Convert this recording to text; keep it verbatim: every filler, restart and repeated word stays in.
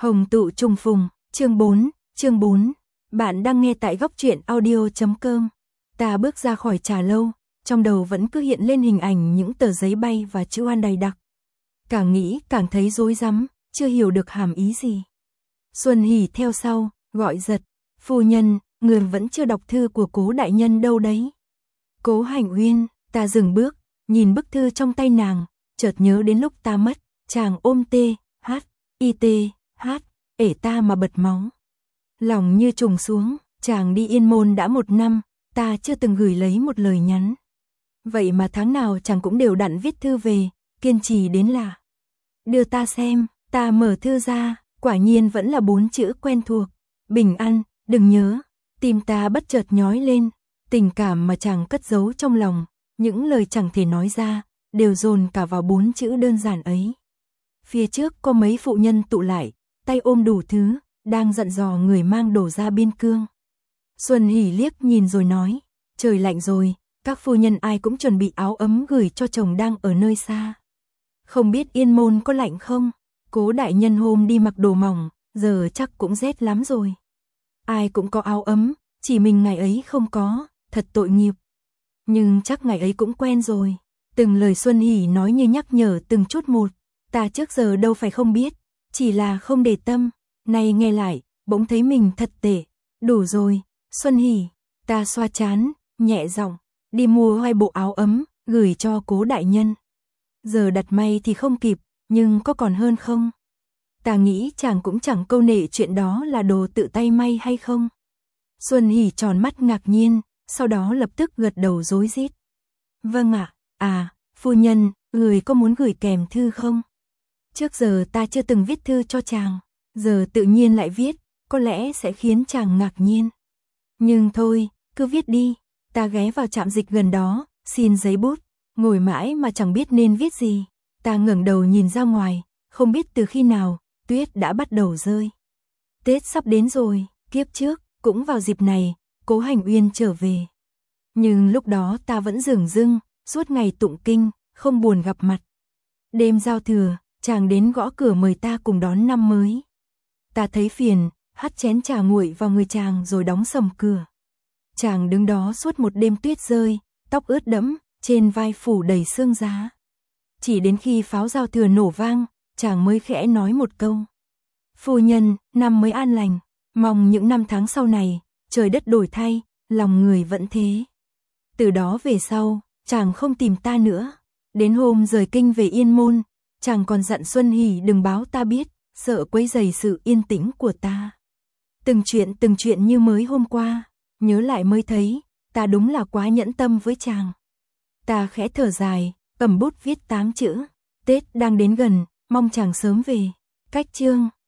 Hồng tụ trùng phùng, chương bốn, chương bốn. Bạn đang nghe tại góc truyện audio chấm com. Ta bước ra khỏi trà lâu, trong đầu vẫn cứ hiện lên hình ảnh những tờ giấy bay và chữ oan đầy đặc. Càng nghĩ càng thấy rối rắm, chưa hiểu được hàm ý gì. Xuân Hỷ theo sau, gọi giật, phu nhân, người vẫn chưa đọc thư của Cố đại nhân đâu đấy. Cố Hành Uyên, ta dừng bước, nhìn bức thư trong tay nàng, chợt nhớ đến lúc ta mất, chàng ôm tê, hát, y tê, hát, ể ta mà bật máu. Lòng như trùng xuống, chàng đi Yên Môn đã một năm, ta chưa từng gửi lấy một lời nhắn. Vậy mà tháng nào chàng cũng đều đặn viết thư về, kiên trì đến là. Đưa ta xem, ta mở thư ra, quả nhiên vẫn là bốn chữ quen thuộc. Bình an, đừng nhớ, tim ta bất chợt nhói lên, tình cảm mà chàng cất giấu trong lòng, những lời chẳng thể nói ra, đều dồn cả vào bốn chữ đơn giản ấy. Phía trước có mấy phụ nhân tụ lại, tay ôm đủ thứ, đang dặn dò người mang đồ ra biên cương. Xuân Hỷ liếc nhìn rồi nói, trời lạnh rồi, các phu nhân ai cũng chuẩn bị áo ấm gửi cho chồng đang ở nơi xa. Không biết Yên Môn có lạnh không? Cố đại nhân hôm đi mặc đồ mỏng, giờ chắc cũng rét lắm rồi. Ai cũng có áo ấm, chỉ mình ngày ấy không có, thật tội nghiệp. Nhưng chắc ngày ấy cũng quen rồi. Từng lời Xuân Hỷ nói như nhắc nhở từng chút một, ta trước giờ đâu phải không biết, chỉ là không để tâm, nay nghe lại, bỗng thấy mình thật tệ. Đủ rồi, Xuân Hỷ, ta xoa trán, nhẹ giọng, đi mua hai bộ áo ấm, gửi cho Cố đại nhân. Giờ đặt may thì không kịp, nhưng có còn hơn không? Ta nghĩ chàng cũng chẳng câu nệ chuyện đó là đồ tự tay may hay không. Xuân Hỷ tròn mắt ngạc nhiên, sau đó lập tức gật đầu rối rít. Vâng ạ, à, phu nhân, người có muốn gửi kèm thư không? Trước giờ ta chưa từng viết thư cho chàng, giờ tự nhiên lại viết, có lẽ sẽ khiến chàng ngạc nhiên. Nhưng thôi, cứ viết đi, ta ghé vào trạm dịch gần đó, xin giấy bút, ngồi mãi mà chẳng biết nên viết gì. Ta ngẩng đầu nhìn ra ngoài, không biết từ khi nào, tuyết đã bắt đầu rơi. Tết sắp đến rồi, kiếp trước, cũng vào dịp này, Cố Hành Uyên trở về. Nhưng lúc đó ta vẫn dửng dưng, suốt ngày tụng kinh, không buồn gặp mặt. Đêm giao thừa, chàng đến gõ cửa mời ta cùng đón năm mới. Ta thấy phiền, hắt chén trà nguội vào người chàng rồi đóng sầm cửa. Chàng đứng đó suốt một đêm tuyết rơi, tóc ướt đẫm, trên vai phủ đầy sương giá. Chỉ đến khi pháo giao thừa nổ vang, chàng mới khẽ nói một câu. Phu nhân, năm mới an lành, mong những năm tháng sau này, trời đất đổi thay, lòng người vẫn thế. Từ đó về sau, chàng không tìm ta nữa. Đến hôm rời kinh về Yên Môn, chàng còn dặn Xuân Hỷ đừng báo ta biết, sợ quấy rầy sự yên tĩnh của ta. Từng chuyện từng chuyện như mới hôm qua, nhớ lại mới thấy, ta đúng là quá nhẫn tâm với chàng. Ta khẽ thở dài, cầm bút viết tám chữ. Tết đang đến gần, mong chàng sớm về. Cách chương.